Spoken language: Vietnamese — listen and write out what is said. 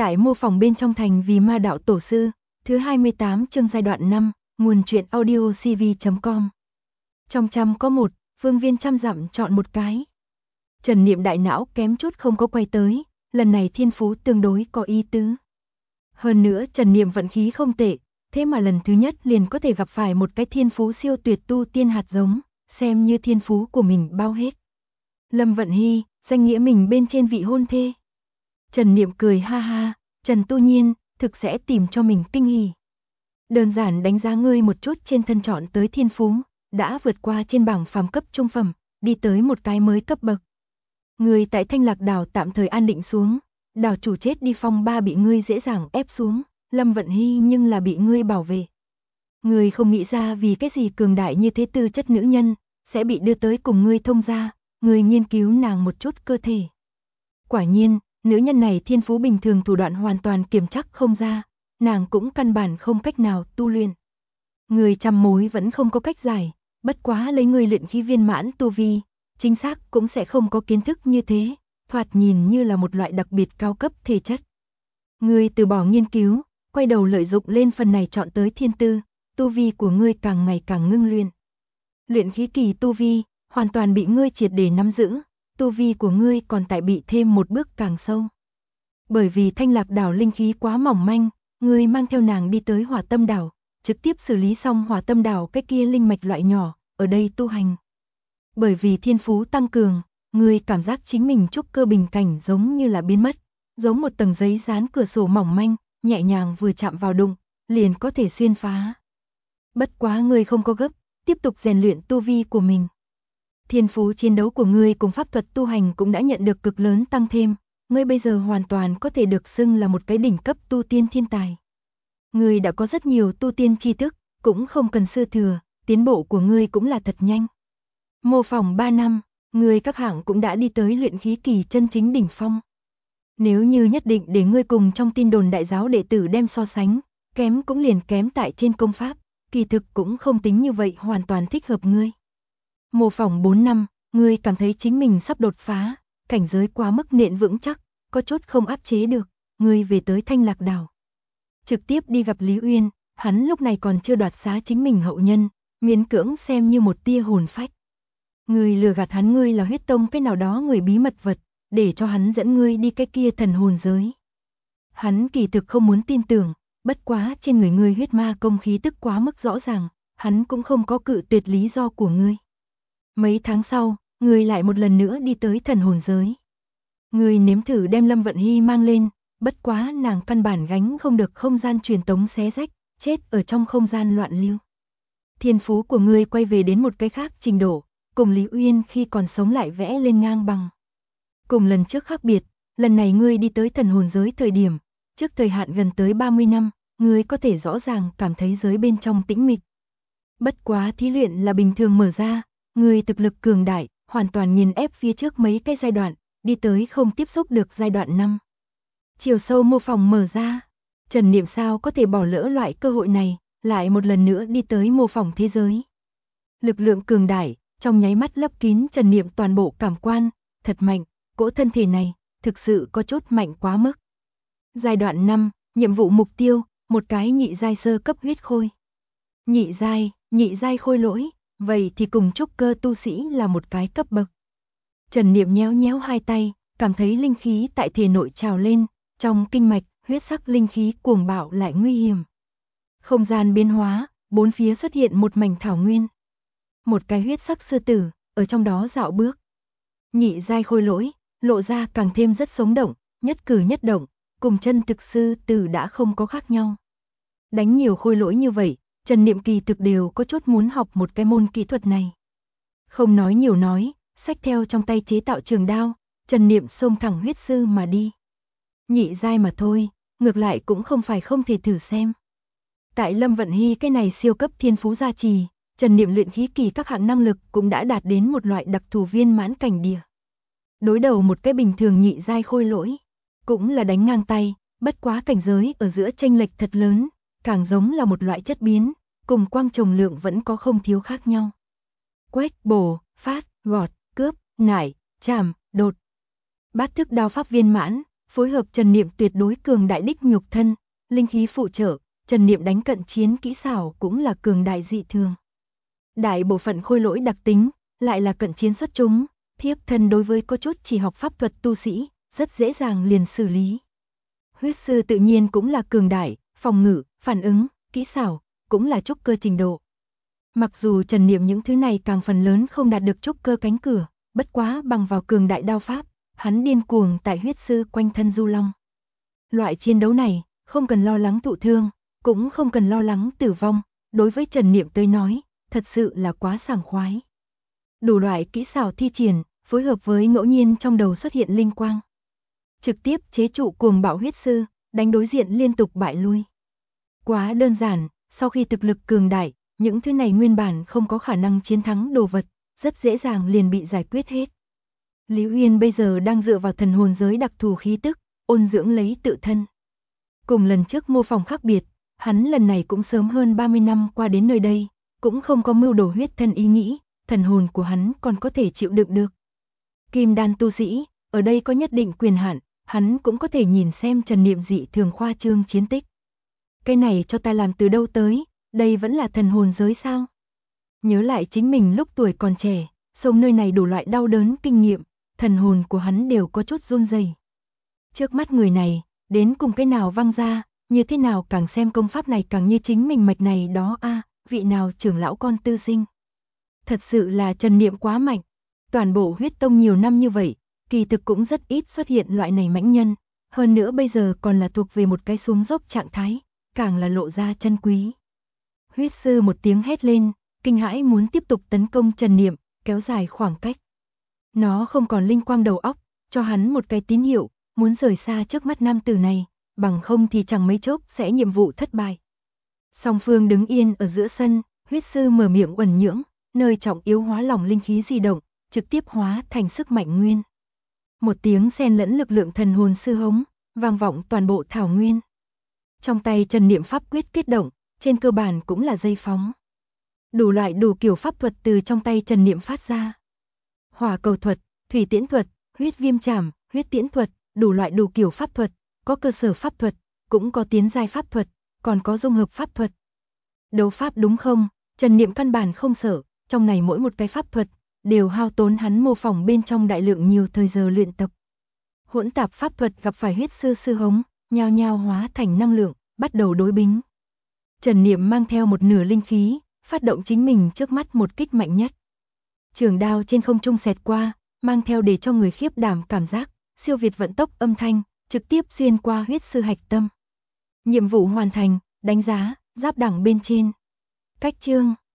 Tại mô phỏng bên trong thành vì ma đạo tổ sư, thứ 28 chương giai đoạn 5, nguồn truyện audio cv.com. Trong trăm có một, phương viên trăm dặm chọn một cái. Trần Niệm đại não kém chút không có quay tới, lần này thiên phú tương đối có ý tứ. Hơn nữa Trần Niệm vận khí không tệ, thế mà lần thứ nhất liền có thể gặp phải một cái thiên phú siêu tuyệt tu tiên hạt giống, xem như thiên phú của mình bao hết. Lâm Vận Hy, danh nghĩa mình bên trên vị hôn thê. Trần Niệm cười ha ha, Trần Tu Nhiên, thực sẽ tìm cho mình kinh hỉ. Đơn giản đánh giá ngươi một chút trên thân chọn tới thiên phú, đã vượt qua trên bảng phàm cấp trung phẩm, đi tới một cái mới cấp bậc. Ngươi tại Thanh Lạc đảo tạm thời an định xuống, đảo chủ chết đi phong ba bị ngươi dễ dàng ép xuống, Lâm Vận Hy nhưng là bị ngươi bảo vệ. Ngươi không nghĩ ra vì cái gì cường đại như thế tư chất nữ nhân, sẽ bị đưa tới cùng ngươi thông gia, ngươi nghiên cứu nàng một chút cơ thể. Quả nhiên, nữ nhân này thiên phú bình thường thủ đoạn hoàn toàn kiểm chắc không ra, nàng cũng căn bản không cách nào tu luyện. Người trăm mối vẫn không có cách giải, bất quá lấy người luyện khí viên mãn tu vi, chính xác cũng sẽ không có kiến thức như thế, thoạt nhìn như là một loại đặc biệt cao cấp thể chất. Người từ bỏ nghiên cứu, quay đầu lợi dụng lên phần này chọn tới thiên tư, tu vi của ngươi càng ngày càng ngưng luyện. Luyện khí kỳ tu vi, hoàn toàn bị ngươi triệt để nắm giữ. Tu vi của ngươi còn tại bị thêm một bước càng sâu. Bởi vì Thanh Lạc đảo linh khí quá mỏng manh, ngươi mang theo nàng đi tới Hỏa Tâm đảo, trực tiếp xử lý xong Hỏa Tâm đảo cái kia linh mạch loại nhỏ, ở đây tu hành. Bởi vì thiên phú tăng cường, ngươi cảm giác chính mình trúc cơ bình cảnh giống như là biến mất, giống một tầng giấy dán cửa sổ mỏng manh, nhẹ nhàng vừa chạm vào đụng, liền có thể xuyên phá. Bất quá ngươi không có gấp, tiếp tục rèn luyện tu vi của mình. Thiên phú chiến đấu của ngươi cùng pháp thuật tu hành cũng đã nhận được cực lớn tăng thêm, ngươi bây giờ hoàn toàn có thể được xưng là một cái đỉnh cấp tu tiên thiên tài. Ngươi đã có rất nhiều tu tiên tri thức, cũng không cần sư thừa, tiến bộ của ngươi cũng là thật nhanh. Mô phỏng 3 năm, ngươi các hạng cũng đã đi tới luyện khí kỳ chân chính đỉnh phong. Nếu như nhất định để ngươi cùng trong tin đồn đại giáo đệ tử đem so sánh, kém cũng liền kém tại trên công pháp, kỳ thực cũng không tính như vậy hoàn toàn thích hợp ngươi. Mô phỏng 4 năm, ngươi cảm thấy chính mình sắp đột phá, cảnh giới quá mức nện vững chắc, có chút không áp chế được, ngươi về tới Thanh Lạc đảo. Trực tiếp đi gặp Lý Uyên, hắn lúc này còn chưa đoạt xá chính mình hậu nhân, miễn cưỡng xem như một tia hồn phách. Ngươi lừa gạt hắn ngươi là huyết tông cái nào đó người bí mật vật, để cho hắn dẫn ngươi đi cái kia thần hồn giới. Hắn kỳ thực không muốn tin tưởng, bất quá trên người ngươi huyết ma công khí tức quá mức rõ ràng, hắn cũng không có cự tuyệt lý do của ngươi. Mấy tháng sau, ngươi lại một lần nữa đi tới thần hồn giới. Ngươi nếm thử đem Lâm Vận Hy mang lên, bất quá nàng căn bản gánh không được không gian truyền tống xé rách, chết ở trong không gian loạn lưu. Thiên phú của ngươi quay về đến một cái khác trình độ, cùng Lý Uyên khi còn sống lại vẽ lên ngang bằng. Cùng lần trước khác biệt, lần này ngươi đi tới thần hồn giới thời điểm, trước thời hạn gần tới 30 năm, ngươi có thể rõ ràng cảm thấy giới bên trong tĩnh mịch. Bất quá thí luyện là bình thường mở ra, ngươi thực lực cường đại, hoàn toàn nghiền ép phía trước mấy cái giai đoạn, đi tới không tiếp xúc được giai đoạn 5. Chiều sâu mô phỏng mở ra, Trần Niệm sao có thể bỏ lỡ loại cơ hội này, lại một lần nữa đi tới mô phỏng thế giới. Lực lượng cường đại, trong nháy mắt lấp kín Trần Niệm toàn bộ cảm quan, thật mạnh, cỗ thân thể này, thực sự có chút mạnh quá mức. Giai đoạn 5, nhiệm vụ mục tiêu, một cái nhị giai sơ cấp huyết khôi. Nhị giai khôi lỗi, vậy thì cùng trúc cơ tu sĩ là một cái cấp bậc. Trần Niệm nhéo nhéo hai tay, cảm thấy linh khí tại thể nội trào lên, trong kinh mạch, huyết sắc linh khí cuồng bạo lại nguy hiểm. Không gian biến hóa, bốn phía xuất hiện một mảnh thảo nguyên. Một cái huyết sắc sư tử, ở trong đó dạo bước. Nhị giai khôi lỗi, lộ ra càng thêm rất sống động, nhất cử nhất động, cùng chân thực sư tử đã không có khác nhau. Đánh nhiều khôi lỗi như vậy, Trần Niệm kỳ thực đều có chút muốn học một cái môn kỹ thuật này. Không nói nhiều nói, xách theo trong tay chế tạo trường đao, Trần Niệm xông thẳng huyết sư mà đi. Nhị giai mà thôi, ngược lại cũng không phải không thể thử xem. Tại Lâm Vận Hy cái này siêu cấp thiên phú gia trì, Trần Niệm luyện khí kỳ các hạng năng lực cũng đã đạt đến một loại đặc thù viên mãn cảnh địa. Đối đầu một cái bình thường nhị giai khôi lỗi, cũng là đánh ngang tay, bất quá cảnh giới ở giữa chênh lệch thật lớn, càng giống là một loại chất biến, cùng quang trồng lượng vẫn có không thiếu khác nhau. Quét, bổ, phát, gọt, cướp, nải, chạm, đột. Bát thức đao pháp viên mãn, phối hợp Trần Niệm tuyệt đối cường đại đích nhục thân, linh khí phụ trợ, Trần Niệm đánh cận chiến kỹ xảo cũng là cường đại dị thường. Đại bộ phận khôi lỗi đặc tính, lại là cận chiến xuất chúng, thiếp thân đối với có chút chỉ học pháp thuật tu sĩ, rất dễ dàng liền xử lý. Huyết sư tự nhiên cũng là cường đại, phòng ngự, phản ứng, kỹ xảo, cũng là trúc cơ trình độ. Mặc dù Trần Niệm những thứ này càng phần lớn không đạt được trúc cơ cánh cửa, bất quá bằng vào cường đại đao pháp, hắn điên cuồng tại huyết sư quanh thân du long. Loại chiến đấu này, không cần lo lắng thụ thương, cũng không cần lo lắng tử vong, đối với Trần Niệm tới nói, thật sự là quá sảng khoái. Đủ loại kỹ xảo thi triển, phối hợp với ngẫu nhiên trong đầu xuất hiện linh quang. Trực tiếp chế trụ cuồng bạo huyết sư, đánh đối diện liên tục bại lui. Quá đơn giản, sau khi thực lực cường đại, những thứ này nguyên bản không có khả năng chiến thắng đồ vật, rất dễ dàng liền bị giải quyết hết. Lý Uyên bây giờ đang dựa vào thần hồn giới đặc thù khí tức, ôn dưỡng lấy tự thân. Cùng lần trước mô phỏng khác biệt, hắn lần này cũng sớm hơn 30 năm qua đến nơi đây, cũng không có mưu đồ huyết thân ý nghĩ, thần hồn của hắn còn có thể chịu đựng được. Kim đan tu sĩ, ở đây có nhất định quyền hạn, hắn cũng có thể nhìn xem Trần Niệm dị thường khoa trương chiến tích. Cái này cho ta làm từ đâu tới, đây vẫn là thần hồn giới sao? Nhớ lại chính mình lúc tuổi còn trẻ, sống nơi này đủ loại đau đớn kinh nghiệm, thần hồn của hắn đều có chút run rẩy. Trước mắt người này, đến cùng cái nào văng ra, như thế nào càng xem công pháp này càng như chính mình mạch này đó a, vị nào trưởng lão con tư sinh. Thật sự là Trần Niệm quá mạnh, toàn bộ huyết tông nhiều năm như vậy, kỳ thực cũng rất ít xuất hiện loại này mãnh nhân, hơn nữa bây giờ còn là thuộc về một cái xuống dốc trạng thái, càng là lộ ra chân quý. Huyết sư một tiếng hét lên, kinh hãi muốn tiếp tục tấn công Trần Niệm, kéo dài khoảng cách. Nó không còn linh quang đầu óc, cho hắn một cái tín hiệu, muốn rời xa trước mắt nam tử này, bằng không thì chẳng mấy chốc sẽ nhiệm vụ thất bại. Song phương đứng yên ở giữa sân, huyết sư mở miệng uẩn nhưỡng, nơi trọng yếu hóa lỏng linh khí di động, trực tiếp hóa thành sức mạnh nguyên. Một tiếng xen lẫn lực lượng thần hồn sư hống, vang vọng toàn bộ thảo nguyên. Trong tay Trần Niệm pháp quyết kết động, trên cơ bản cũng là dây phóng. Đủ loại đủ kiểu pháp thuật từ trong tay Trần Niệm phát ra. Hỏa cầu thuật, thủy tiễn thuật, huyết viêm trảm, huyết tiễn thuật, đủ loại đủ kiểu pháp thuật, có cơ sở pháp thuật, cũng có tiến giai pháp thuật, còn có dung hợp pháp thuật. Đấu pháp đúng không? Trần Niệm căn bản không sợ, trong này mỗi một cái pháp thuật đều hao tốn hắn mô phỏng bên trong đại lượng nhiều thời giờ luyện tập. Hỗn tạp pháp thuật gặp phải huyết sư sư hống, nhao nhao hóa thành năng lượng, bắt đầu đối bính. Trần Niệm mang theo một nửa linh khí, phát động chính mình trước mắt một kích mạnh nhất. Trường đao trên không trung xẹt qua, mang theo để cho người khiếp đảm cảm giác, siêu việt vận tốc âm thanh, trực tiếp xuyên qua huyết sư hạch tâm. Nhiệm vụ hoàn thành, đánh giá, giáp đẳng bên trên. Cách chương